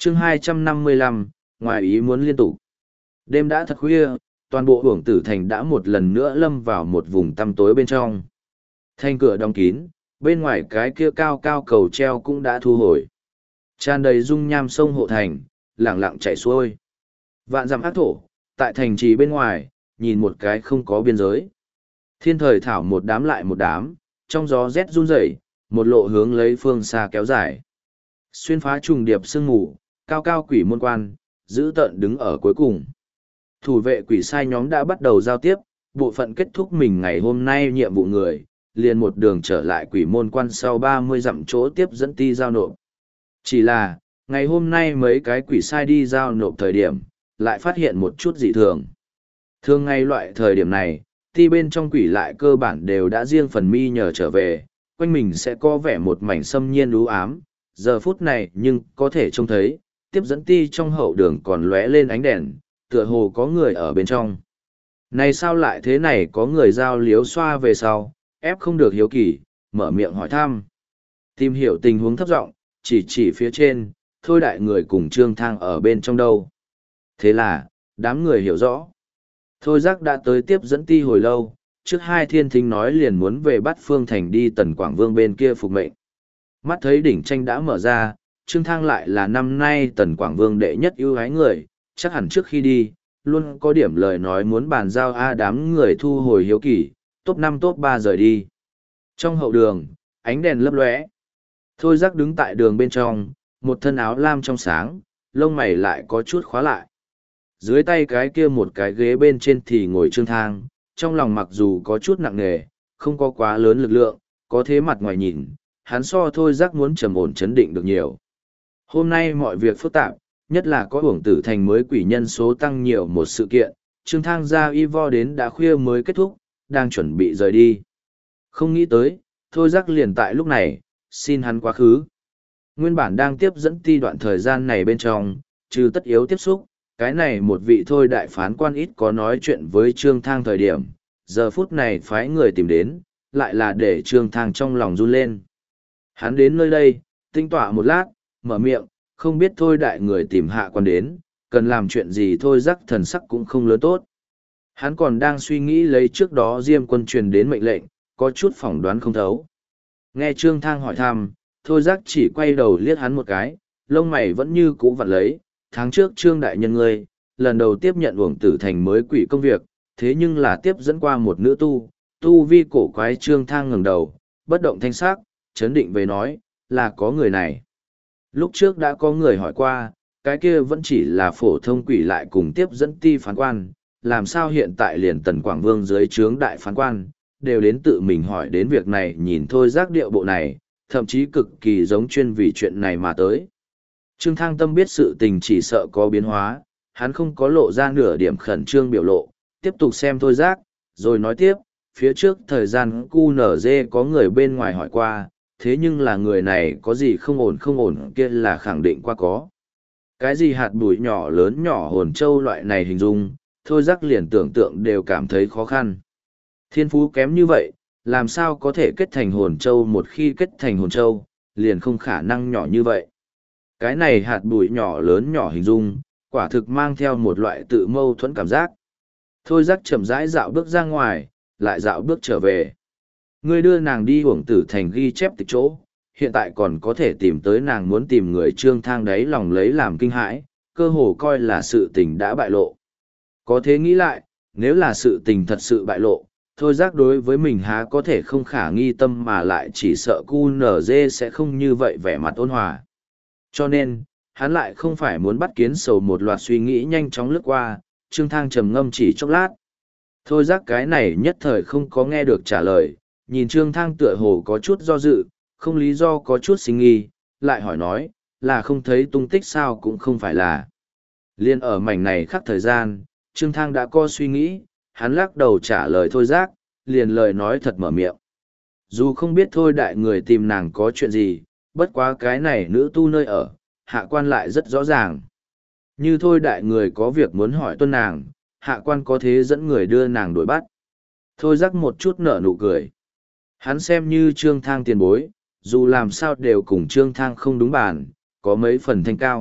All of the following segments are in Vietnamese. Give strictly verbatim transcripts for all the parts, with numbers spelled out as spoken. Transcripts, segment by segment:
chương hai trăm năm mươi lăm, ngoài ý muốn liên tục. Đêm đã thật khuya, toàn bộ hưởng tử thành đã một lần nữa lâm vào một vùng tăm tối bên trong. Thanh cửa đóng kín, bên ngoài cái kia cao cao cầu treo cũng đã thu hồi. Tràn đầy dung nham sông hộ thành, lẳng lặng chảy xuôi. Vạn dặm ác thổ, tại thành trì bên ngoài, nhìn một cái không có biên giới. Thiên thời thảo một đám lại một đám, trong gió rét run rẩy, một lộ hướng lấy phương xa kéo dài. Xuyên phá trùng điệp sương mù, cao cao quỷ môn quan, giữ tợn đứng ở cuối cùng. Thủ vệ quỷ sai nhóm đã bắt đầu giao tiếp, bộ phận kết thúc mình ngày hôm nay nhiệm vụ người, liền một đường trở lại quỷ môn quan sau ba mươi dặm chỗ tiếp dẫn ti giao nộp. Chỉ là, ngày hôm nay mấy cái quỷ sai đi giao nộp thời điểm, lại phát hiện một chút dị thường. Thường ngay loại thời điểm này, ti bên trong quỷ lại cơ bản đều đã riêng phần mi nhờ trở về, quanh mình sẽ có vẻ một mảnh xâm nhiên u ám, giờ phút này nhưng có thể trông thấy, tiếp dẫn ti trong hậu đường còn lóe lên ánh đèn, tựa hồ có người ở bên trong. Này sao lại thế này, có người giao liếu xoa về sau, ép không được hiếu kỳ, mở miệng hỏi thăm. Tìm hiểu tình huống thấp giọng, chỉ chỉ phía trên, thôi đại người cùng Trương Thang ở bên trong đâu. Thế là, đám người hiểu rõ. Thôi giác đã tới tiếp dẫn ti hồi lâu, trước hai thiên thính nói liền muốn về bắt Phương Thành đi Tần Quảng Vương bên kia phục mệnh. Mắt thấy đỉnh tranh đã mở ra, Trương Thang lại là năm nay Tần Quảng Vương đệ nhất ưu ái người, chắc hẳn trước khi đi, luôn có điểm lời nói muốn bàn giao A đám người thu hồi hiếu kỳ, top năm top ba rời đi. Trong hậu đường, ánh đèn lấp lóe. Thôi giác đứng tại đường bên trong, một thân áo lam trong sáng, lông mày lại có chút khóa lại. Dưới tay cái kia một cái ghế bên trên thì ngồi Trương Thang, trong lòng mặc dù có chút nặng nề, không có quá lớn lực lượng, có thế mặt ngoài nhìn, hắn so thôi giác muốn trầm ổn chấn định được nhiều. Hôm nay mọi việc phức tạp, nhất là có uổng tử thành mới quỷ nhân số tăng nhiều một sự kiện, Trương Thang ra y vo đến đã khuya mới kết thúc, đang chuẩn bị rời đi. Không nghĩ tới, thôi giác liền tại lúc này, xin hắn quá khứ. Nguyên bản đang tiếp dẫn ti đoạn thời gian này bên trong, trừ tất yếu tiếp xúc, cái này một vị thôi đại phán quan ít có nói chuyện với Trương Thang thời điểm, giờ phút này phái người tìm đến, lại là để Trương Thang trong lòng run lên. Hắn đến nơi đây, tinh tọa một lát, mở miệng, không biết thôi đại người tìm hạ quan đến, cần làm chuyện gì thôi giác thần sắc cũng không lớn tốt. Hắn còn đang suy nghĩ lấy trước đó Diêm quân truyền đến mệnh lệnh, có chút phỏng đoán không thấu. Nghe Trương Thang hỏi thăm, thôi giác chỉ quay đầu liếc hắn một cái, lông mày vẫn như cũ vặn lấy, tháng trước Trương đại nhân ngươi, lần đầu tiếp nhận uổng tử thành mới quỷ công việc, thế nhưng là tiếp dẫn qua một nữ tu, tu vi cổ quái. Trương Thang ngẩng đầu, bất động thanh sắc, chấn định về nói, là có người này. Lúc trước đã có người hỏi qua, cái kia vẫn chỉ là phổ thông quỷ lại cùng tiếp dẫn ti phán quan, làm sao hiện tại liền Tần Quảng Vương dưới trướng đại phán quan, đều đến tự mình hỏi đến việc này. Nhìn thôi giác điệu bộ này, thậm chí cực kỳ giống chuyên vì chuyện này mà tới. Trương Thang tâm biết sự tình chỉ sợ có biến hóa, hắn không có lộ ra nửa điểm khẩn trương biểu lộ, tiếp tục xem thôi giác, rồi nói tiếp, phía trước thời gian cu nở dê có người bên ngoài hỏi qua, thế nhưng là người này có gì không ổn không ổn kia là khẳng định qua có. Cái gì hạt bụi nhỏ lớn nhỏ hồn châu loại này hình dung, thôi giác liền tưởng tượng đều cảm thấy khó khăn. Thiên phú kém như vậy, làm sao có thể kết thành hồn châu, một khi kết thành hồn châu, liền không khả năng nhỏ như vậy. Cái này hạt bụi nhỏ lớn nhỏ hình dung, quả thực mang theo một loại tự mâu thuẫn cảm giác. Thôi giác chậm rãi dạo bước ra ngoài, lại dạo bước trở về. Ngươi đưa nàng đi uổng tử thành ghi chép tịch chỗ, hiện tại còn có thể tìm tới nàng muốn tìm người. Trương Thang đấy lòng lấy làm kinh hãi, cơ hồ coi là sự tình đã bại lộ. Có thế nghĩ lại, nếu là sự tình thật sự bại lộ, thôi giác đối với mình há có thể không khả nghi tâm, mà lại chỉ sợ cu nở dê sẽ không như vậy vẻ mặt ôn hòa. Cho nên, hắn lại không phải muốn bắt kiến sầu. Một loạt suy nghĩ nhanh chóng lướt qua, Trương Thang trầm ngâm chỉ chốc lát. Thôi giác cái này nhất thời không có nghe được trả lời, nhìn Trương Thang tựa hồ có chút do dự, không lý do có chút sinh nghi, lại hỏi nói, là không thấy tung tích sao? Cũng không phải là. Liên ở mảnh này khắc thời gian, Trương Thang đã có suy nghĩ, hắn lắc đầu trả lời thôi giác, liền lời nói thật mở miệng. Dù không biết thôi đại người tìm nàng có chuyện gì, bất quá cái này nữ tu nơi ở, hạ quan lại rất rõ ràng. Như thôi đại người có việc muốn hỏi tuân nàng, hạ quan có thế dẫn người đưa nàng đuổi bắt. Thôi giác một chút nở nụ cười. Hắn xem như Trương Thang tiền bối, dù làm sao đều cùng Trương Thang không đúng bàn, có mấy phần thanh cao,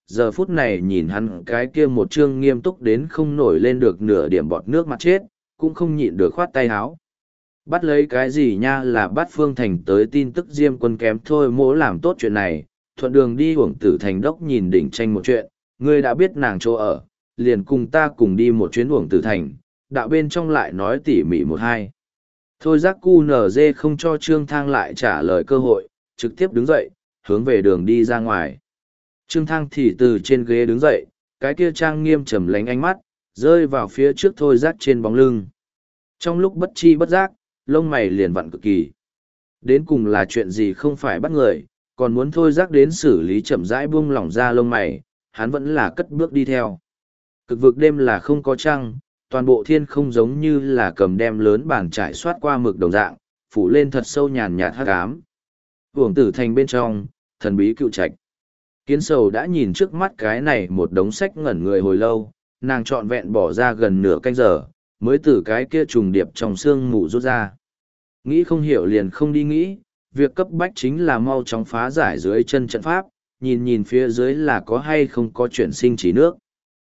giờ phút này nhìn hắn cái kia một chương nghiêm túc đến không nổi lên được nửa điểm bọt nước mặt chết, cũng không nhịn được khoát tay háo. Bắt lấy cái gì nha, là bắt Phương Thành tới tin tức Diêm Quân kém thôi, mỗ làm tốt chuyện này, thuận đường đi Uổng Tử Thành đốc nhìn đỉnh tranh một chuyện, ngươi đã biết nàng chỗ ở, liền cùng ta cùng đi một chuyến Uổng Tử Thành, đạo bên trong lại nói tỉ mỉ một hai. Thôi giác cu nở dê không cho Trương Thang lại trả lời cơ hội, trực tiếp đứng dậy, hướng về đường đi ra ngoài. Trương Thang thì từ trên ghế đứng dậy, cái kia trang nghiêm trầm lánh ánh mắt, rơi vào phía trước thôi giác trên bóng lưng. Trong lúc bất chi bất giác, lông mày liền vặn cực kỳ. Đến cùng là chuyện gì không phải bắt người, còn muốn thôi giác đến xử lý chậm rãi buông lỏng ra lông mày, hắn vẫn là cất bước đi theo. Cực vực đêm là không có trăng, toàn bộ thiên không giống như là cầm đem lớn bàn trải xoát qua mực đồng dạng, phủ lên thật sâu nhàn nhạt hắc ám. Uổng Tử Thành bên trong, thần bí cựu trạch. Kiến sầu đã nhìn trước mắt cái này một đống sách ngẩn người hồi lâu, nàng trọn vẹn bỏ ra gần nửa canh giờ, mới từ cái kia trùng điệp trong xương mù rút ra. Nghĩ không hiểu liền không đi nghĩ, việc cấp bách chính là mau chóng phá giải dưới chân trận pháp, nhìn nhìn phía dưới là có hay không có chuyển sinh chỉ nước.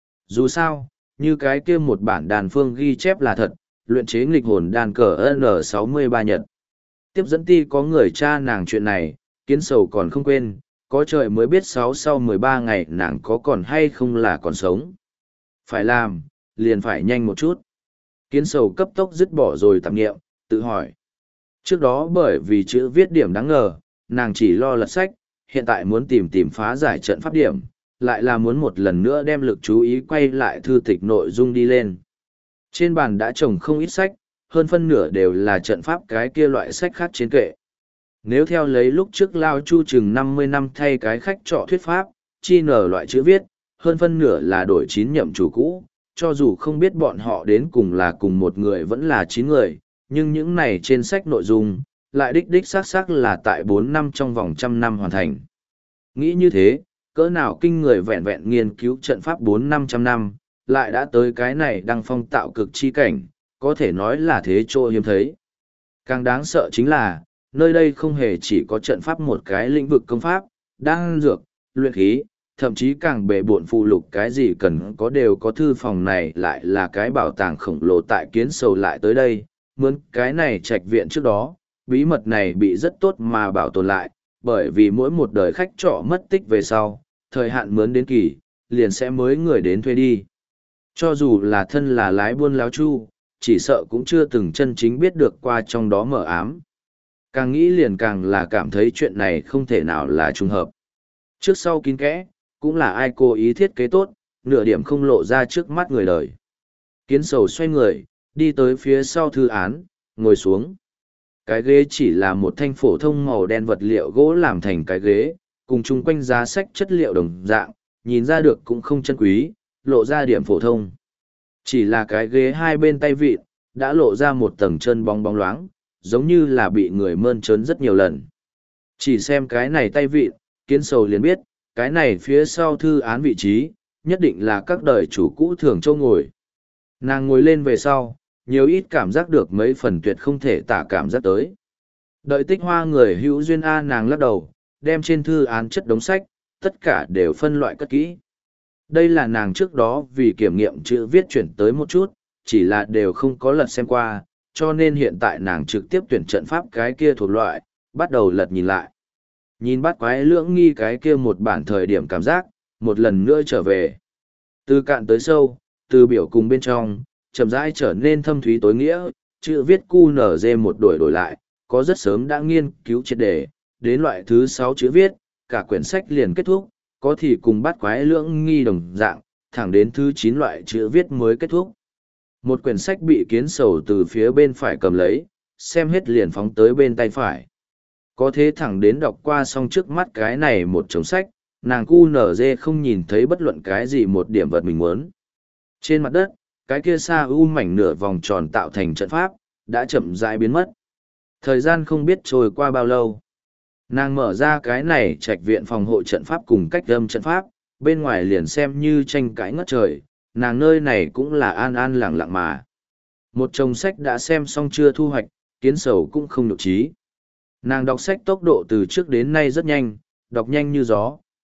Dù sao, như cái kia một bản đàn phương ghi chép là thật, luyện chế nghịch hồn đàn cờ N sáu mươi ba nhật. Tiếp dẫn ti có người cha nàng chuyện này, kiến sầu còn không quên, có trời mới biết sáu sau mười ba ngày nàng có còn hay không là còn sống. Phải làm, liền phải nhanh một chút. Kiến sầu cấp tốc dứt bỏ rồi tạp nghiệm, tự hỏi. Trước đó bởi vì chữ viết điểm đáng ngờ, nàng chỉ lo lật sách, hiện tại muốn tìm tìm phá giải trận pháp điểm, lại là muốn một lần nữa đem lực chú ý quay lại thư tịch nội dung đi lên. Trên bàn đã trồng không ít sách, hơn phân nửa đều là trận pháp cái kia loại sách khác trên kệ. Nếu theo lấy lúc trước Lao Chu chừng năm mươi năm thay cái khách trọ thuyết pháp, chi nở loại chữ viết, hơn phân nửa là đổi chín nhậm chủ cũ, cho dù không biết bọn họ đến cùng là cùng một người vẫn là chín người, nhưng những này trên sách nội dung, lại đích đích xác xác là tại bốn năm trong vòng trăm năm hoàn thành. Nghĩ như thế, cỡ nào kinh người vẹn vẹn nghiên cứu trận pháp bốn năm trăm năm, lại đã tới cái này đăng phong tạo cực chi cảnh, có thể nói là thế chỗ hiếm thấy. Càng đáng sợ chính là, nơi đây không hề chỉ có trận pháp một cái lĩnh vực công pháp, đan dược, luyện khí, thậm chí càng bề bộn phụ lục cái gì cần có đều có, thư phòng này lại là cái bảo tàng khổng lồ. Tại kiến sầu lại tới đây, mướn cái này trạch viện trước đó, bí mật này bị rất tốt mà bảo tồn lại, bởi vì mỗi một đời khách trọ mất tích về sau, thời hạn mướn đến kỳ, liền sẽ mới người đến thuê đi. Cho dù là thân là lái buôn láo chu, chỉ sợ cũng chưa từng chân chính biết được qua trong đó mở ám. Càng nghĩ liền càng là cảm thấy chuyện này không thể nào là trùng hợp. Trước sau kín kẽ, cũng là ai cố ý thiết kế tốt, nửa điểm không lộ ra trước mắt người đời. Kiến sầu xoay người, đi tới phía sau thư án, ngồi xuống. Cái ghế chỉ là một thanh phổ thông màu đen vật liệu gỗ làm thành cái ghế, cùng chung quanh giá sách chất liệu đồng dạng, nhìn ra được cũng không chân quý, lộ ra điểm phổ thông. Chỉ là cái ghế hai bên tay vịn, đã lộ ra một tầng chân bóng bóng loáng, giống như là bị người mơn trớn rất nhiều lần. Chỉ xem cái này tay vịn, kiến sầu liền biết, cái này phía sau thư án vị trí, nhất định là các đời chủ cũ thường châu ngồi. Nàng ngồi lên về sau, nhiều ít cảm giác được mấy phần tuyệt không thể tả cảm giác tới. Đợi tích hoa người hữu duyên A, nàng lắc đầu, đem trên thư án chất đống sách, tất cả đều phân loại cất kỹ. Đây là nàng trước đó vì kiểm nghiệm chữ viết chuyển tới một chút, chỉ là đều không có lật xem qua, cho nên hiện tại nàng trực tiếp tuyển trận pháp cái kia thuộc loại, bắt đầu lật nhìn lại. Nhìn bắt quái lưỡng nghi cái kia một bản thời điểm cảm giác, một lần nữa trở về. Từ cạn tới sâu, từ biểu cùng bên trong, chậm rãi trở nên thâm thúy tối nghĩa, chữ viết cu nở dê một đổi đổi lại, có rất sớm đã nghiên cứu triệt đề, đến loại thứ sáu chữ viết, cả quyển sách liền kết thúc, có thì cùng bắt quái lưỡng nghi đồng dạng, thẳng đến thứ chín loại chữ viết mới kết thúc. Một quyển sách bị kiến sầu từ phía bên phải cầm lấy, xem hết liền phóng tới bên tay phải. Có thế thẳng đến đọc qua xong trước mắt cái này một chồng sách, nàng cu nở dê không nhìn thấy bất luận cái gì một điểm vật mình muốn. Trên mặt đất, cái kia xa u mảnh nửa vòng tròn tạo thành trận pháp, đã chậm rãi biến mất. Thời gian không biết trôi qua bao lâu. Nàng mở ra cái này trạch viện phòng hộ trận pháp cùng cách âm trận pháp, bên ngoài liền xem như tranh cãi ngất trời, nàng nơi này cũng là an an lặng lặng mà. Một chồng sách đã xem xong chưa thu hoạch, kiến sầu cũng không nhục trí. Nàng đọc sách tốc độ từ trước đến nay rất nhanh, đọc nhanh như gió,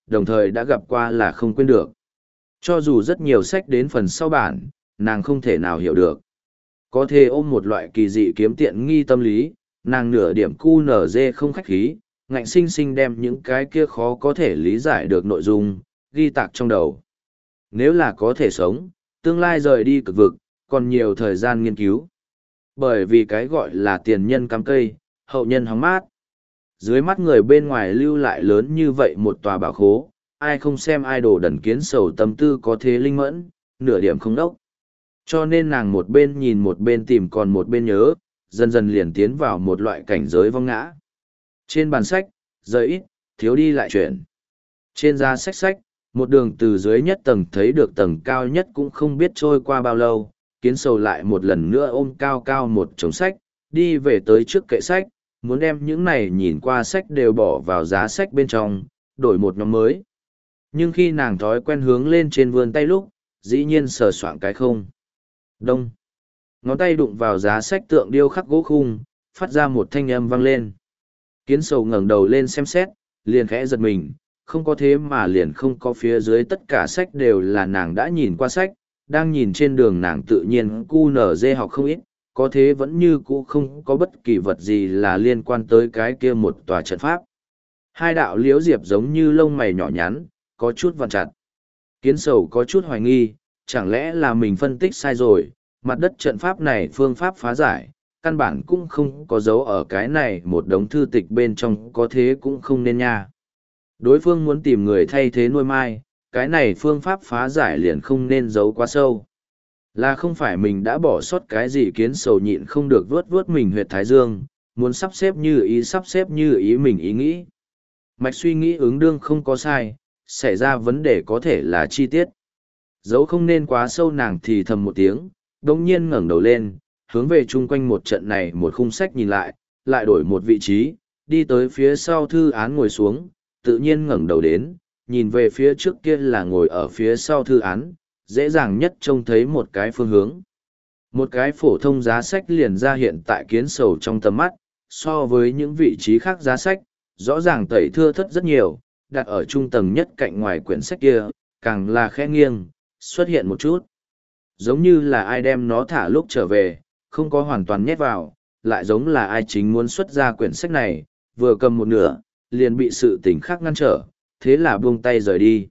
đồng thời đã gặp qua là không quên được. Cho dù rất nhiều sách đến phần sau bản, nàng không thể nào hiểu được. Có thể ôm một loại kỳ dị kiếm tiện nghi tâm lý, nàng nửa điểm cu nở dê không khách khí, ngạnh sinh sinh đem những cái kia khó có thể lý giải được nội dung, ghi tạc trong đầu. Nếu là có thể sống, tương lai rời đi cực vực, còn nhiều thời gian nghiên cứu. Bởi vì cái gọi là tiền nhân cắm cây, hậu nhân hóng mát. Dưới mắt người bên ngoài lưu lại lớn như vậy một tòa bảo khố, ai không xem idol đần kiến sầu tâm tư có thế linh mẫn, nửa điểm không đốc. Cho nên nàng một bên nhìn một bên tìm còn một bên nhớ, dần dần liền tiến vào một loại cảnh giới vong ngã. Trên bàn sách, rời ít, thiếu đi lại chuyển. Trên giá sách sách, một đường từ dưới nhất tầng thấy được tầng cao nhất cũng không biết trôi qua bao lâu, kiến sầu lại một lần nữa ôm cao cao một chồng sách, đi về tới trước kệ sách, muốn đem những này nhìn qua sách đều bỏ vào giá sách bên trong, đổi một nhóm mới. Nhưng khi nàng thói quen hướng lên trên vươn tay lúc, dĩ nhiên sờ soạng cái không. Đông. Ngón tay đụng vào giá sách tượng điêu khắc gỗ khung, phát ra một thanh âm vang lên. Kiến sầu ngẩng đầu lên xem xét, liền khẽ giật mình, không có thế mà liền không có phía dưới tất cả sách đều là nàng đã nhìn qua sách, đang nhìn trên đường nàng tự nhiên cu nở dê học không ít, có thế vẫn như cũ không có bất kỳ vật gì là liên quan tới cái kia một tòa trận pháp. Hai đạo liễu diệp giống như lông mày nhỏ nhắn, có chút vặn chặt. Kiến sầu có chút hoài nghi, chẳng lẽ là mình phân tích sai rồi, mặt đất trận pháp này phương pháp phá giải, căn bản cũng không có dấu ở cái này một đống thư tịch bên trong có thế cũng không nên nha. Đối phương muốn tìm người thay thế nuôi mai, cái này phương pháp phá giải liền không nên giấu quá sâu. Là không phải mình đã bỏ sót cái gì kiến sầu nhịn không được vớt vớt mình huyệt thái dương, muốn sắp xếp như ý sắp xếp như ý mình ý nghĩ. Mạch suy nghĩ ứng đương không có sai, xảy ra vấn đề có thể là chi tiết. Dấu không nên quá sâu nàng thì thầm một tiếng, đồng nhiên ngẩng đầu lên, hướng về chung quanh một trận này một khung sách nhìn lại, lại đổi một vị trí, đi tới phía sau thư án ngồi xuống, tự nhiên ngẩng đầu đến, nhìn về phía trước kia là ngồi ở phía sau thư án, dễ dàng nhất trông thấy một cái phương hướng. Một cái phổ thông giá sách liền ra hiện tại kiến sầu trong tầm mắt, so với những vị trí khác giá sách, rõ ràng tẩy thưa thất rất nhiều, đặt ở trung tầng nhất cạnh ngoài quyển sách kia, càng là khẽ nghiêng, xuất hiện một chút. Giống như là ai đem nó thả lúc trở về, không có hoàn toàn nhét vào, lại giống là ai chính muốn xuất ra quyển sách này, vừa cầm một nửa, liền bị sự tình khác ngăn trở, thế là buông tay rời đi.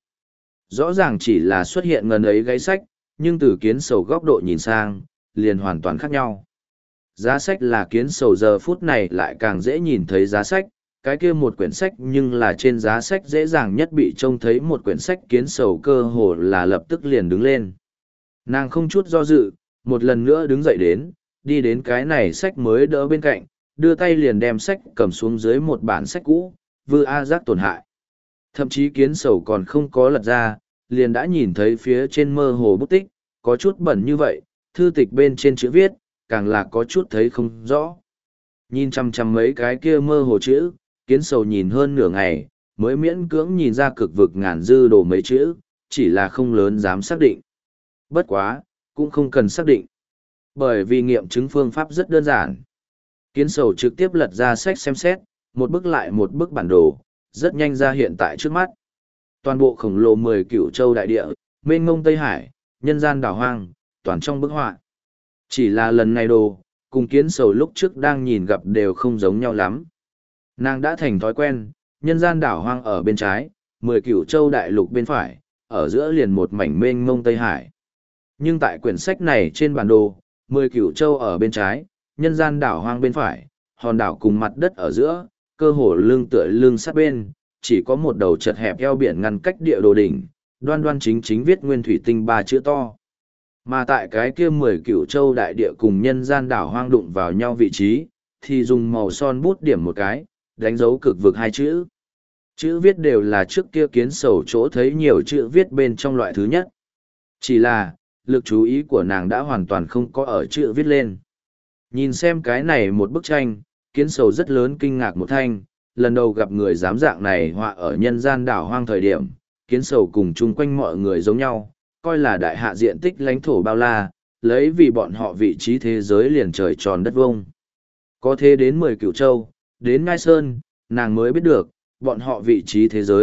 Rõ ràng chỉ là xuất hiện ngần ấy gáy sách, nhưng từ kiến sầu góc độ nhìn sang, liền hoàn toàn khác nhau. Giá sách là kiến sầu giờ phút này lại càng dễ nhìn thấy giá sách, cái kia một quyển sách nhưng là trên giá sách dễ dàng nhất bị trông thấy một quyển sách kiến sầu cơ hồ là lập tức liền đứng lên. Nàng không chút do dự, một lần nữa đứng dậy đến, đi đến cái này sách mới đỡ bên cạnh, đưa tay liền đem sách cầm xuống dưới một bản sách cũ, vư a giác tổn hại. Thậm chí kiến sầu còn không có lật ra, liền đã nhìn thấy phía trên mơ hồ bút tích, có chút bẩn như vậy, thư tịch bên trên chữ viết, càng là có chút thấy không rõ. Nhìn chăm chăm mấy cái kia mơ hồ chữ, kiến sầu nhìn hơn nửa ngày, mới miễn cưỡng nhìn ra cực vực ngàn dư đồ mấy chữ, chỉ là không lớn dám xác định. Bất quá, cũng không cần xác định. Bởi vì nghiệm chứng phương pháp rất đơn giản. Kiến sầu trực tiếp lật ra sách xem xét, một bức lại một bức bản đồ, rất nhanh ra hiện tại trước mắt. Toàn bộ khổng lồ mười cửu châu đại địa, mênh mông Tây Hải, nhân gian đảo hoang, toàn trong bức họa. Chỉ là lần này đồ, cùng kiến sầu lúc trước đang nhìn gặp đều không giống nhau lắm. Nàng đã thành thói quen, nhân gian đảo hoang ở bên trái, mười cửu châu đại lục bên phải, ở giữa liền một mảnh mênh mông Tây Hải. Nhưng tại quyển sách này trên bản đồ, mười cửu châu ở bên trái, nhân gian đảo hoang bên phải, hòn đảo cùng mặt đất ở giữa, cơ hồ lưng tựa lưng sát bên, chỉ có một đầu chật hẹp eo biển ngăn cách địa đồ đỉnh, đoan đoan chính chính viết nguyên thủy tinh ba chữ to. Mà tại cái kia mười cửu châu đại địa cùng nhân gian đảo hoang đụng vào nhau vị trí, thì dùng màu son bút điểm một cái, đánh dấu cực vực hai chữ. Chữ viết đều là trước kia kiến sầu chỗ thấy nhiều chữ viết bên trong loại thứ nhất. Chỉ là, lực chú ý của nàng đã hoàn toàn không có ở chữ viết lên. Nhìn xem cái này một bức tranh, kiến sầu rất lớn kinh ngạc một thanh, lần đầu gặp người dám dạng này họa ở nhân gian đảo hoang thời điểm, kiến sầu cùng chung quanh mọi người giống nhau, coi là đại hạ diện tích lãnh thổ bao la, lấy vì bọn họ vị trí thế giới liền trời tròn đất vông. Có thế đến mười cửu châu, đến Ngai Sơn, nàng mới biết được, bọn họ vị trí thế giới,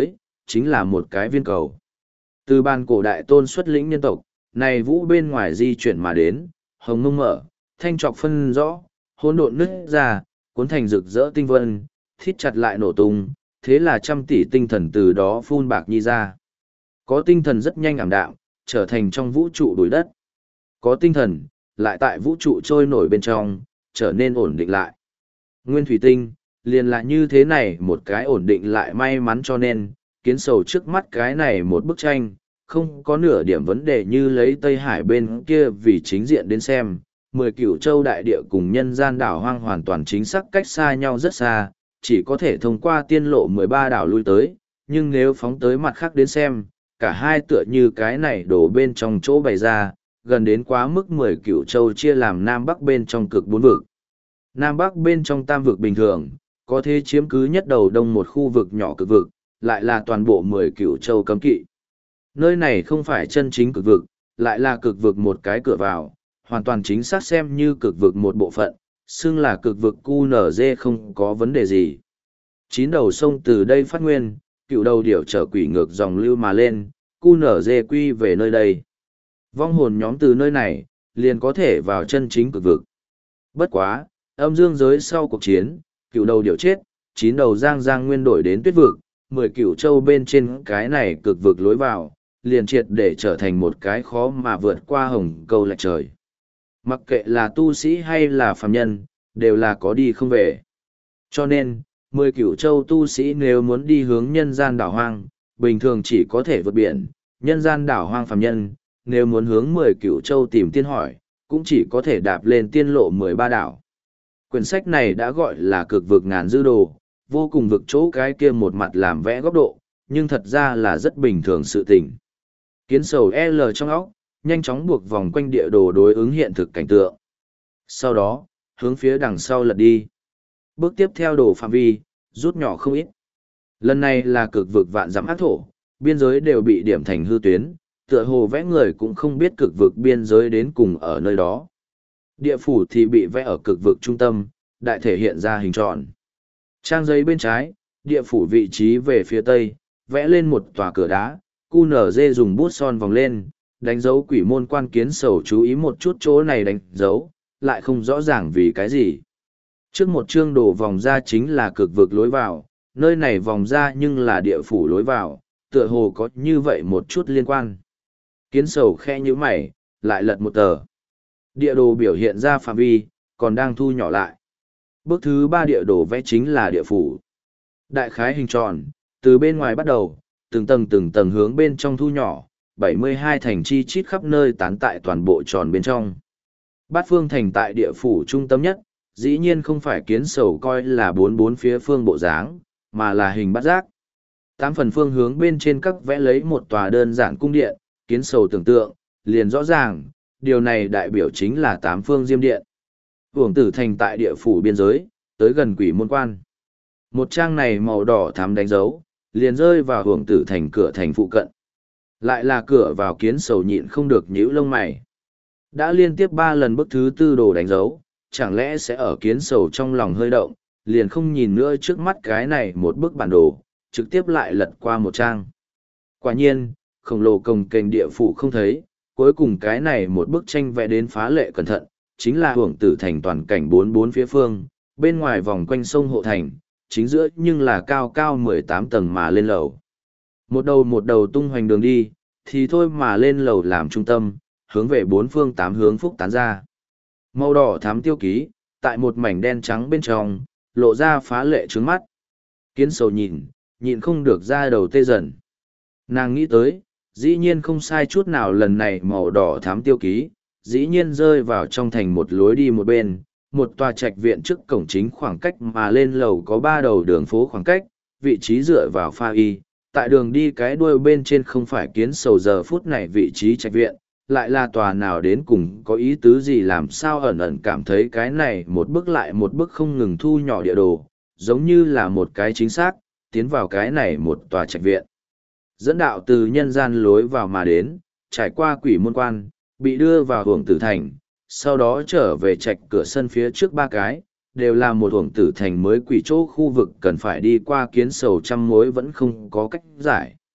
chính là một cái viên cầu. Từ ban cổ đại tôn xuất lĩnh nhân tộc, này vũ bên ngoài di chuyển mà đến, hồng mông mở, thanh trọc phân rõ, hỗn độn nứt ra, cuốn thành rực rỡ tinh vân, thít chặt lại nổ tung, thế là trăm tỷ tinh thần từ đó phun bạc nhi ra. Có tinh thần rất nhanh ảm đạm, trở thành trong vũ trụ đuổi đất. Có tinh thần, lại tại vũ trụ trôi nổi bên trong, trở nên ổn định lại. Nguyên thủy tinh, liền là như thế này một cái ổn định lại may mắn cho nên, kiến sầu trước mắt cái này một bức tranh, không có nửa điểm vấn đề như lấy Tây Hải bên kia vì chính diện đến xem. Mười cửu châu đại địa cùng nhân gian đảo hoang hoàn toàn chính xác cách xa nhau rất xa, chỉ có thể thông qua tiên lộ mười ba đảo lui tới, nhưng nếu phóng tới mặt khác đến xem, cả hai tựa như cái này đổ bên trong chỗ bày ra, gần đến quá mức mười cửu châu chia làm Nam Bắc bên trong cực bốn vực. Nam Bắc bên trong tam vực bình thường, có thể chiếm cứ nhất đầu đông một khu vực nhỏ cực vực, lại là toàn bộ mười cửu châu cấm kỵ. Nơi này không phải chân chính cực vực, lại là cực vực một cái cửa vào, hoàn toàn chính xác xem như cực vực một bộ phận, xưng là cực vực quy en giê không có vấn đề gì. Chín đầu sông từ đây phát nguyên, cựu đầu điểu trở quỷ ngược dòng lưu mà lên, quy en giê quy về nơi đây. Vong hồn nhóm từ nơi này, liền có thể vào chân chính cực vực. Bất quá, âm dương giới sau cuộc chiến, cựu đầu điểu chết, chín đầu giang giang nguyên đổi đến tuyết vực, mười cựu châu bên trên cái này cực vực lối vào, liền triệt để trở thành một cái khó mà vượt qua hồng câu lạch trời. Mặc kệ là tu sĩ hay là phàm nhân, đều là có đi không về. Cho nên, mười cửu châu tu sĩ nếu muốn đi hướng nhân gian đảo hoang, bình thường chỉ có thể vượt biển, nhân gian đảo hoang phàm nhân, nếu muốn hướng mười cửu châu tìm tiên hỏi, cũng chỉ có thể đạp lên tiên lộ mười ba đảo. Quyển sách này đã gọi là cực vực ngàn dư đồ, vô cùng vực chỗ cái kia một mặt làm vẽ góc độ, nhưng thật ra là rất bình thường sự tình. Kiến sầu L trong óc, nhanh chóng buộc vòng quanh địa đồ đối ứng hiện thực cảnh tượng. Sau đó, hướng phía đằng sau lật đi. Bước tiếp theo đồ phạm vi, rút nhỏ không ít. Lần này là cực vực vạn dặm ác thổ, biên giới đều bị điểm thành hư tuyến, tựa hồ vẽ người cũng không biết cực vực biên giới đến cùng ở nơi đó. Địa phủ thì bị vẽ ở cực vực trung tâm, đại thể hiện ra hình tròn. Trang giấy bên trái, địa phủ vị trí về phía tây, vẽ lên một tòa cửa đá, quy en giê dùng bút son vòng lên, đánh dấu quỷ môn quan kiến sầu chú ý một chút chỗ này đánh dấu, lại không rõ ràng vì cái gì. Trước một chương đồ vòng ra chính là cực vực lối vào, nơi này vòng ra nhưng là địa phủ lối vào, tựa hồ có như vậy một chút liên quan. Kiến sầu khe như mày, lại lật một tờ. Địa đồ biểu hiện ra phạm vi, còn đang thu nhỏ lại. Bước thứ ba địa đồ vẽ chính là địa phủ. Đại khái hình tròn, từ bên ngoài bắt đầu, từng tầng từng tầng hướng bên trong thu nhỏ, bảy mươi hai thành chi chít khắp nơi tán tại toàn bộ tròn bên trong. Bát phương thành tại địa phủ trung tâm nhất, dĩ nhiên không phải kiến sầu coi là bốn bốn phía phương bộ dáng, mà là hình bát giác. Tám phần phương hướng bên trên các vẽ lấy một tòa đơn giản cung điện, kiến sầu tưởng tượng, liền rõ ràng, điều này đại biểu chính là tám phương diêm điện. Uổng tử thành tại địa phủ biên giới, tới gần quỷ môn quan. Một trang này màu đỏ thắm đánh dấu, liền rơi vào uổng tử thành cửa thành phụ cận. Lại là cửa vào kiến sầu nhịn không được nhíu lông mày. Đã liên tiếp ba lần bức thứ tư đồ đánh dấu, chẳng lẽ sẽ ở kiến sầu trong lòng hơi động, liền không nhìn nữa trước mắt cái này một bức bản đồ, trực tiếp lại lật qua một trang. Quả nhiên, khổng lồ cồng kềnh địa phủ không thấy, cuối cùng cái này một bức tranh vẽ đến phá lệ cẩn thận, chính là hưởng tử thành toàn cảnh bốn bốn phía phương, bên ngoài vòng quanh sông hộ thành, chính giữa nhưng là cao cao mười tám tầng mà lên lầu. Một đầu một đầu tung hoành đường đi, thì thôi mà lên lầu làm trung tâm, hướng về bốn phương tám hướng phúc tán ra. Màu đỏ thắm tiêu ký, tại một mảnh đen trắng bên trong, lộ ra phá lệ trướng mắt. Kiến sầu nhìn, nhịn không được ra đầu tê dần. Nàng nghĩ tới, dĩ nhiên không sai chút nào lần này màu đỏ thắm tiêu ký, dĩ nhiên rơi vào trong thành một lối đi một bên, một tòa trạch viện trước cổng chính khoảng cách mà lên lầu có ba đầu đường phố khoảng cách, vị trí dựa vào pha y, tại đường đi cái đuôi bên trên không phải kiến sầu giờ phút này vị trí trạch viện, lại là tòa nào đến cùng có ý tứ gì làm sao ẩn ẩn cảm thấy cái này một bước lại một bước không ngừng thu nhỏ địa đồ, giống như là một cái chính xác, tiến vào cái này một tòa trạch viện. Dẫn đạo từ nhân gian lối vào mà đến, trải qua quỷ môn quan, bị đưa vào hưởng tử thành, sau đó trở về trạch cửa sân phía trước ba cái, đều là một hưởng tử thành mới quỷ chỗ khu vực cần phải đi qua kiến sầu trăm mối vẫn không có cách giải.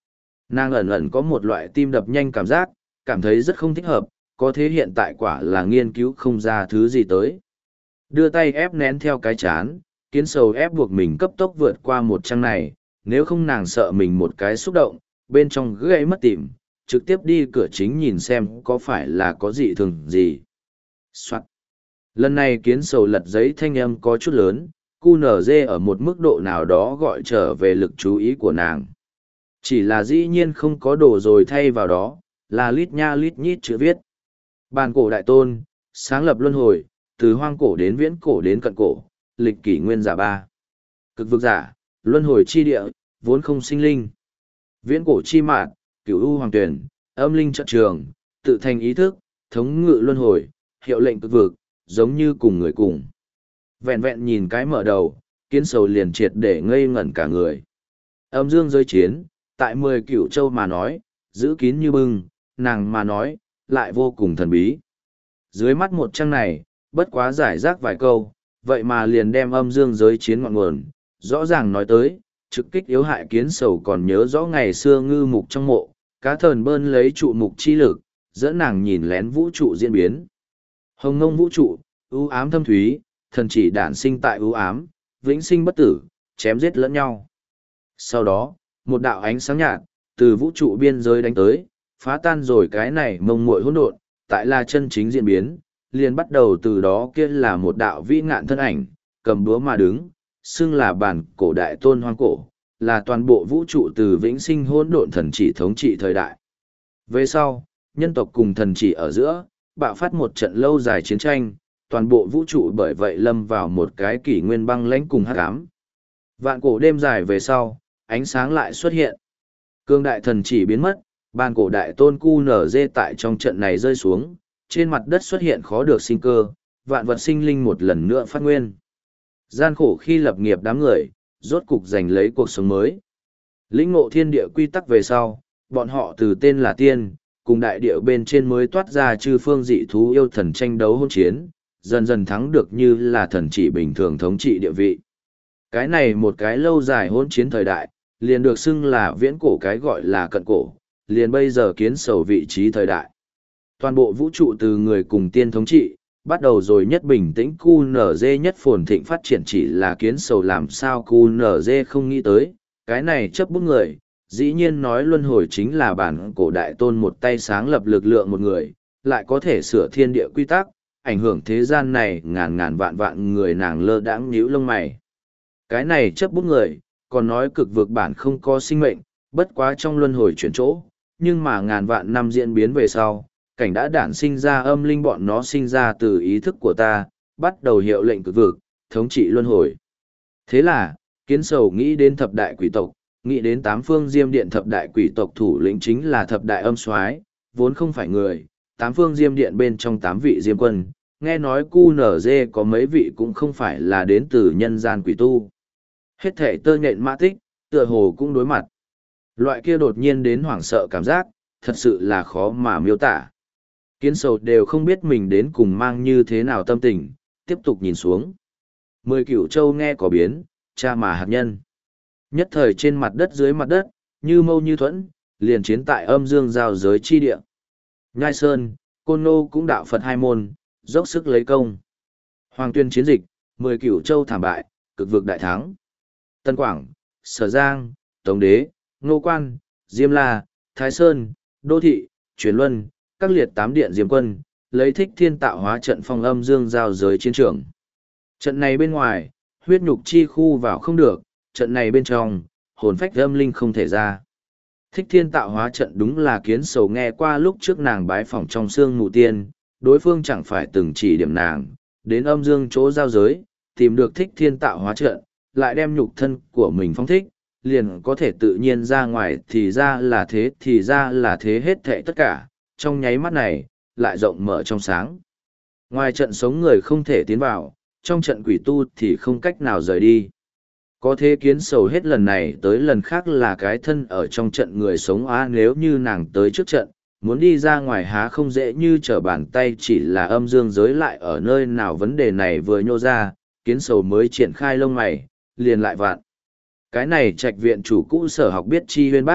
Nàng ẩn ẩn có một loại tim đập nhanh cảm giác, cảm thấy rất không thích hợp, có thế hiện tại quả là nghiên cứu không ra thứ gì tới. Đưa tay ép nén theo cái chán, kiến sầu ép buộc mình cấp tốc vượt qua một trang này, nếu không nàng sợ mình một cái xúc động, bên trong gây mất tìm, trực tiếp đi cửa chính nhìn xem có phải là có gì thường gì. Soạn. Lần này kiến sầu lật giấy thanh âm có chút lớn, cu nở dê ở một mức độ nào đó gọi trở về lực chú ý của nàng. Chỉ là dĩ nhiên không có đồ rồi thay vào đó, là lít nha lít nhít chữ viết. Bàn cổ đại tôn, sáng lập luân hồi, từ hoang cổ đến viễn cổ đến cận cổ, lịch kỷ nguyên giả ba. Cực vực giả, luân hồi chi địa, vốn không sinh linh. Viễn cổ chi mạn, cửu u hoàng tuyển, âm linh trận trường, tự thành ý thức, thống ngự luân hồi, hiệu lệnh cực vực, giống như cùng người cùng. Vẹn vẹn nhìn cái mở đầu, kiến sầu liền triệt để ngây ngẩn cả người. Âm dương giới chiến, tại mười cửu châu mà nói, giữ kín như bưng, nàng mà nói, lại vô cùng thần bí. Dưới mắt một trang này, bất quá giải rác vài câu, vậy mà liền đem âm dương giới chiến ngọn nguồn, rõ ràng nói tới, trực kích yếu hại kiến sầu còn nhớ rõ ngày xưa ngư mục trong mộ, cá thần bơn lấy trụ mục chi lực, dẫn nàng nhìn lén vũ trụ diễn biến. Hồng ngông vũ trụ, ưu ám thâm thúy, thần chỉ đản sinh tại ưu ám, vĩnh sinh bất tử, chém giết lẫn nhau. Sau đó, một đạo ánh sáng nhạt, từ vũ trụ biên giới đánh tới, phá tan rồi cái này mông muội hỗn độn, tại là chân chính diễn biến, liền bắt đầu từ đó kia là một đạo vĩ ngạn thân ảnh, cầm búa mà đứng, xưng là bản cổ đại tôn hoang cổ, là toàn bộ vũ trụ từ vĩnh sinh hỗn độn thần chỉ thống trị thời đại. Về sau, nhân tộc cùng thần chỉ ở giữa, bạo phát một trận lâu dài chiến tranh, toàn bộ vũ trụ bởi vậy lâm vào một cái kỷ nguyên băng lãnh cùng hắc ám. Vạn cổ đêm dài về sau, ánh sáng lại xuất hiện. Cương đại thần chỉ biến mất, bàn cổ đại tôn cu nở dê tại trong trận này rơi xuống, trên mặt đất xuất hiện khó được sinh cơ, vạn vật sinh linh một lần nữa phát nguyên. Gian khổ khi lập nghiệp đám người, rốt cục giành lấy cuộc sống mới. Lĩnh ngộ thiên địa quy tắc về sau, bọn họ từ tên là tiên, cùng đại địa bên trên mới toát ra chư phương dị thú yêu thần tranh đấu hôn chiến, dần dần thắng được như là thần chỉ bình thường thống trị địa vị. Cái này một cái lâu dài hôn chiến thời đại, liền được xưng là viễn cổ cái gọi là cận cổ, liền bây giờ kiến sầu vị trí thời đại. Toàn bộ vũ trụ từ người cùng tiên thống trị, bắt đầu rồi nhất bình tĩnh cu nở dê nhất phồn thịnh phát triển chỉ là kiến sầu làm sao cu nở dê không nghĩ tới, cái này chấp bút người, dĩ nhiên nói luân hồi chính là bản cổ đại tôn một tay sáng lập lực lượng một người, lại có thể sửa thiên địa quy tắc, ảnh hưởng thế gian này ngàn ngàn vạn vạn người nàng lơ đãng nhíu lông mày. Cái này chấp bút người, còn nói cực vực bản không có sinh mệnh, bất quá trong luân hồi chuyển chỗ, nhưng mà ngàn vạn năm diễn biến về sau, cảnh đã đản sinh ra âm linh bọn nó sinh ra từ ý thức của ta, bắt đầu hiệu lệnh cực vực, thống trị luân hồi. Thế là, kiến sầu nghĩ đến thập đại quỷ tộc, nghĩ đến tám phương diêm điện thập đại quỷ tộc thủ lĩnh chính là thập đại âm soái, vốn không phải người, tám phương diêm điện bên trong tám vị diêm quân, nghe nói cu nở dê có mấy vị cũng không phải là đến từ nhân gian quỷ tu. Hết thể tơ nhện mã tích, tựa hồ cũng đối mặt. Loại kia đột nhiên đến hoảng sợ cảm giác, thật sự là khó mà miêu tả. Kiến sầu đều không biết mình đến cùng mang như thế nào tâm tình, tiếp tục nhìn xuống. Mười cửu châu nghe có biến, cha mà hạt nhân. Nhất thời trên mặt đất dưới mặt đất, như mâu như thuẫn, liền chiến tại âm dương giao giới chi địa. Nhai Sơn, Côn Nô cũng đạo Phật hai môn, dốc sức lấy công. Hoàng tuyên chiến dịch, mười cửu châu thảm bại, cực vực đại thắng. Tân Quảng, Sở Giang, Tống Đế, Ngô Quan, Diêm La, Thái Sơn, Đô Thị, Truyền Luân, các liệt tám điện diêm quân, lấy thích thiên tạo hóa trận phong âm dương giao giới chiến trường. Trận này bên ngoài, huyết nhục chi khu vào không được, trận này bên trong, hồn phách âm linh không thể ra. Thích thiên tạo hóa trận đúng là kiến sầu nghe qua lúc trước nàng bái phỏng trong xương mù tiên, đối phương chẳng phải từng chỉ điểm nàng, đến âm dương chỗ giao giới, tìm được thích thiên tạo hóa trận, lại đem nhục thân của mình phóng thích, liền có thể tự nhiên ra ngoài thì ra là thế thì ra là thế hết thệ tất cả, trong nháy mắt này, lại rộng mở trong sáng. Ngoài trận sống người không thể tiến vào, trong trận quỷ tu thì không cách nào rời đi. Có thế kiến sầu hết lần này tới lần khác là cái thân ở trong trận người sống á nếu như nàng tới trước trận, muốn đi ra ngoài há không dễ như trở bàn tay chỉ là âm dương giới lại ở nơi nào vấn đề này vừa nhô ra, kiến sầu mới triển khai lông mày, liền lại vạn. Cái này trạch viện chủ cũ sở học biết chi huyên bác,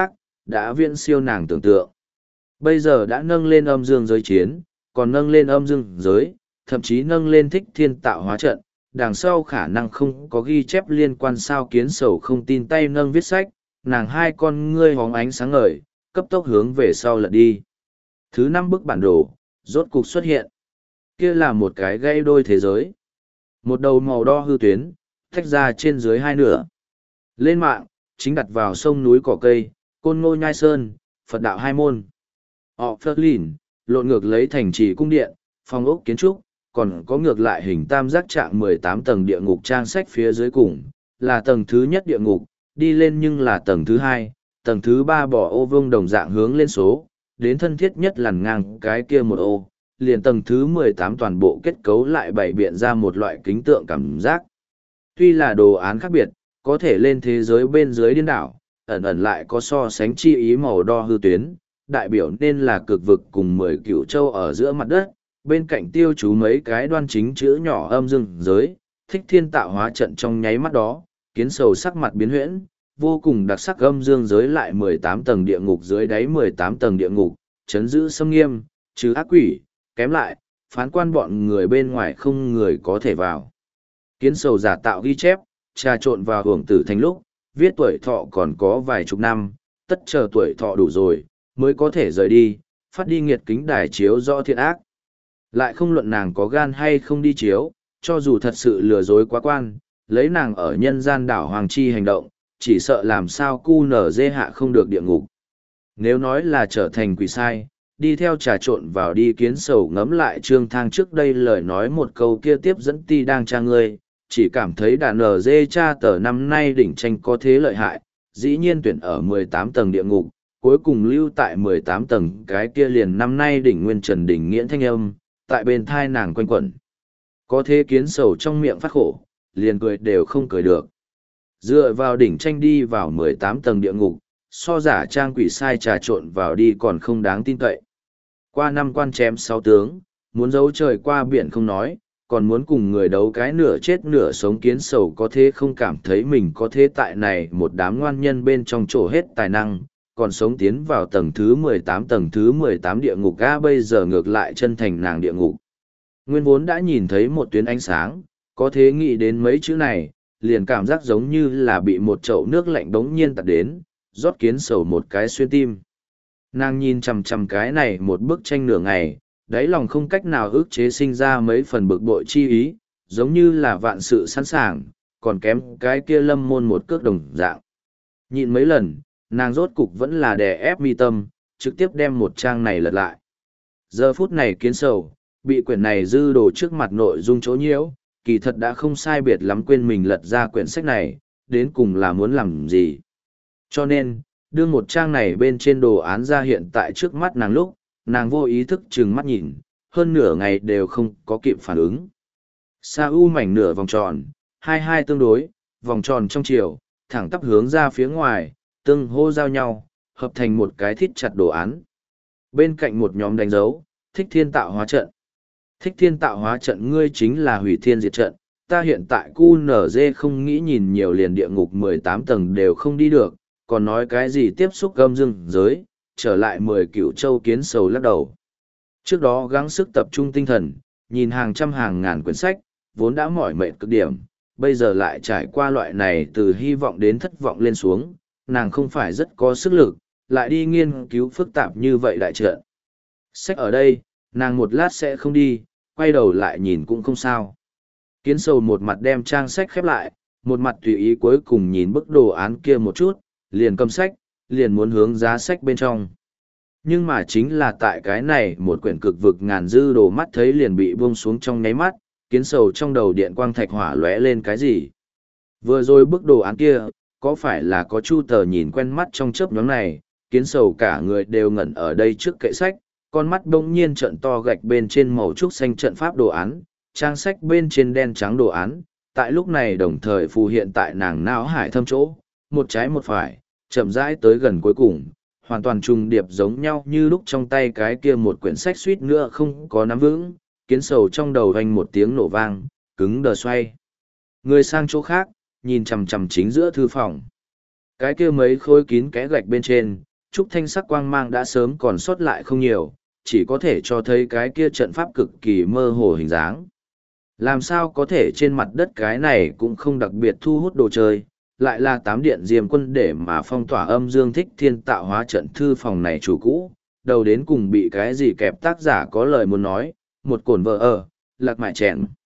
đã viễn siêu nàng tưởng tượng. Bây giờ đã nâng lên âm dương giới chiến, còn nâng lên âm dương giới, thậm chí nâng lên thích thiên tạo hóa trận, đằng sau khả năng không có ghi chép liên quan sao kiến sầu không tin tay nâng viết sách, nàng hai con ngươi hóng ánh sáng ngời, cấp tốc hướng về sau lật đi. Thứ năm bức bản đồ, rốt cục xuất hiện. Kia là một cái gây đôi thế giới. Một đầu màu đo hư tuyến, tách ra trên dưới hai nửa. Lên mạng, chính đặt vào sông núi cỏ cây, côn ngô nhai sơn, Phật đạo hai môn. Họ phớt lìn, lộn ngược lấy thành trì cung điện, phong ốc kiến trúc, còn có ngược lại hình tam giác trạng mười tám tầng địa ngục trang sách phía dưới cùng, là tầng thứ nhất địa ngục, đi lên nhưng là tầng thứ hai, tầng thứ ba bỏ ô vương đồng dạng hướng lên số, đến thân thiết nhất lằn ngang cái kia một ô, liền tầng thứ mười tám toàn bộ kết cấu lại bày biện ra một loại kính tượng cảm giác. Tuy là đồ án khác biệt, có thể lên thế giới bên dưới điên đảo, ẩn ẩn lại có so sánh chi ý màu đo hư tuyến, đại biểu nên là cực vực cùng mười cựu châu ở giữa mặt đất, bên cạnh tiêu chú mấy cái đoan chính chữ nhỏ âm dương giới, thích thiên tạo hóa trận trong nháy mắt đó, kiến sầu sắc mặt biến huyễn, vô cùng đặc sắc âm dương giới lại mười tám tầng địa ngục dưới đáy mười tám tầng địa ngục, chấn giữ xâm nghiêm, trừ ác quỷ, kém lại, phán quan bọn người bên ngoài không người có thể vào. Kiến sầu giả tạo ghi chép, trà trộn vào hưởng tử thành lúc, viết tuổi thọ còn có vài chục năm, tất chờ tuổi thọ đủ rồi, mới có thể rời đi, phát đi nghiệt kính đài chiếu rõ thiện ác. Lại không luận nàng có gan hay không đi chiếu, cho dù thật sự lừa dối quá quan, lấy nàng ở nhân gian đảo Hoàng Chi hành động, chỉ sợ làm sao cu nở dê hạ không được địa ngục. Nếu nói là trở thành quỷ sai, đi theo trà trộn vào đi kiến sầu ngấm lại trương thang trước đây lời nói một câu kia tiếp dẫn ti đang tra ngươi, chỉ cảm thấy đàn nở dê cha tờ năm nay đỉnh tranh có thế lợi hại, dĩ nhiên tuyển ở mười tám tầng địa ngục, cuối cùng lưu tại mười tám tầng cái kia liền năm nay đỉnh nguyên trần đỉnh nghiễn thanh âm, tại bên thai nàng quanh quẩn. Có thế kiến sầu trong miệng phát khổ, liền cười đều không cười được. Dựa vào đỉnh tranh đi vào mười tám tầng địa ngục, so giả trang quỷ sai trà trộn vào đi còn không đáng tin cậy. Qua năm quan chém sáu tướng, muốn giấu trời qua biển không nói, còn muốn cùng người đấu cái nửa chết nửa sống kiến sầu có thế không cảm thấy mình có thế tại này một đám ngoan nhân bên trong chỗ hết tài năng, còn sống tiến vào tầng thứ mười tám tầng thứ mười tám địa ngục ga bây giờ ngược lại chân thành nàng địa ngục. Nguyên vốn đã nhìn thấy một tuyến ánh sáng, có thế nghĩ đến mấy chữ này, liền cảm giác giống như là bị một chậu nước lạnh đống nhiên tạt đến, rót kiến sầu một cái xuyên tim. Nàng nhìn chằm chằm cái này một bức tranh nửa ngày, đáy lòng không cách nào ức chế sinh ra mấy phần bực bội chi ý, giống như là vạn sự sẵn sàng, còn kém cái kia lâm môn một cước đồng dạng. Nhịn mấy lần, nàng rốt cục vẫn là đè ép mi tâm, trực tiếp đem một trang này lật lại. Giờ phút này kiến sầu, bị quyển này dư đồ trước mặt nội dung chỗ nhiễu, kỳ thật đã không sai biệt lắm quên mình lật ra quyển sách này, đến cùng là muốn làm gì. Cho nên, đưa một trang này bên trên đồ án ra hiện tại trước mắt nàng lúc, nàng vô ý thức trừng mắt nhìn, hơn nửa ngày đều không có kịp phản ứng. Sa u mảnh nửa vòng tròn, hai hai tương đối, vòng tròn trong chiều, thẳng tắp hướng ra phía ngoài, tương hô giao nhau, hợp thành một cái thít chặt đồ án. Bên cạnh một nhóm đánh dấu, thích thiên tạo hóa trận. Thích thiên tạo hóa trận ngươi chính là hủy thiên diệt trận, ta hiện tại cu nở dê không nghĩ nhìn nhiều liền địa ngục mười tám tầng đều không đi được, còn nói cái gì tiếp xúc gâm dương giới, trở lại mười cựu châu kiến sầu lắc đầu. Trước đó gắng sức tập trung tinh thần, nhìn hàng trăm hàng ngàn quyển sách, vốn đã mỏi mệt cực điểm, bây giờ lại trải qua loại này từ hy vọng đến thất vọng lên xuống, nàng không phải rất có sức lực, lại đi nghiên cứu phức tạp như vậy đại trận. Sách ở đây, nàng một lát sẽ không đi, quay đầu lại nhìn cũng không sao. Kiến sầu một mặt đem trang sách khép lại, một mặt tùy ý cuối cùng nhìn bức đồ án kia một chút, liền cầm sách, liền muốn hướng giá sách bên trong. Nhưng mà chính là tại cái này một quyển cực vực ngàn dư đồ mắt thấy liền bị buông xuống trong nháy mắt, kiến sầu trong đầu điện quang thạch hỏa lóe lên cái gì. Vừa rồi bức đồ án kia, có phải là có chu tờ nhìn quen mắt trong chớp nhóm này, kiến sầu cả người đều ngẩn ở đây trước kệ sách, con mắt bỗng nhiên trận to gạch bên trên màu trúc xanh trận pháp đồ án, trang sách bên trên đen trắng đồ án, tại lúc này đồng thời phù hiện tại nàng não hải thâm chỗ, một trái một phải, chậm rãi tới gần cuối cùng, hoàn toàn trùng điệp giống nhau như lúc trong tay cái kia một quyển sách suýt nữa không có nắm vững, kiến sầu trong đầu vang một tiếng nổ vang, cứng đờ xoay. Người sang chỗ khác, nhìn chằm chằm chính giữa thư phòng. Cái kia mấy khối kín kẽ gạch bên trên, trúc thanh sắc quang mang đã sớm còn sót lại không nhiều, chỉ có thể cho thấy cái kia trận pháp cực kỳ mơ hồ hình dáng. Làm sao có thể trên mặt đất cái này cũng không đặc biệt thu hút đồ chơi, lại là tám điện diêm quân để mà phong tỏa âm dương thích thiên tạo hóa trận thư phòng này chủ cũ, đầu đến cùng bị cái gì kẹp tác giả có lời muốn nói, một cổn vợ ở, lạc mại chèn.